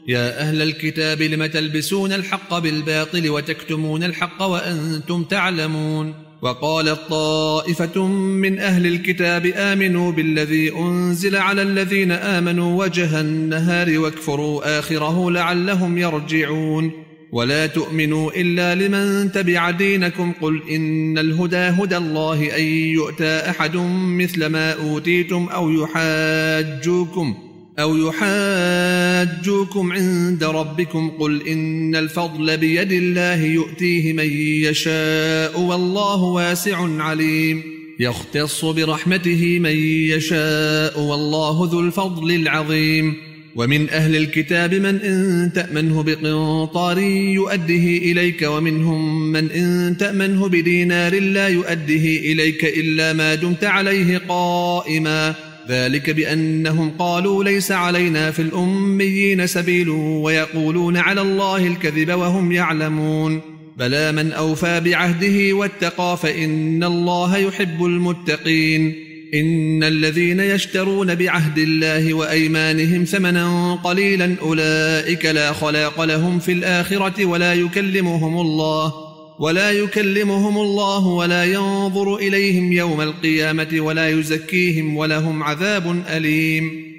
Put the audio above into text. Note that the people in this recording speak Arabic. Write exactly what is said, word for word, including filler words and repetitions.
يا أهل الكتاب لم تلبسون الحق بالباطل وتكتمون الحق وأنتم تعلمون. وقالت طائفة من أهل الكتاب آمنوا بالذي أنزل على الذين آمنوا وجه النهار واكفروا آخره لعلهم يرجعون. ولا تؤمنوا إلا لمن تبع دينكم قل إن الهدى هدى الله أن يؤتى أحد مثل ما أوتيتم أو يحاجوكم أو يحاجوكم عند ربكم قل إن الفضل بيد الله يؤتيه من يشاء والله واسع عليم. يختص برحمته من يشاء والله ذو الفضل العظيم. ومن أهل الكتاب من إن تأمنه بقنطار يؤده إليك ومنهم من إن تأمنه بدينار لا يؤده إليك إلا ما دمت عليه قائما ذلك بأنهم قالوا ليس علينا في الأميين سبيل ويقولون على الله الكذب وهم يعلمون. بلى من أوفى بعهده واتقى فإن الله يحب المتقين. إن الذين يشترون بعهد الله وأيمانهم ثمنا قليلا أولئك لا خلاق لهم في الآخرة ولا يكلمهم الله ولا يكلمهم الله ولا ينظر إليهم يوم القيامة ولا يزكيهم ولهم عذاب أليم.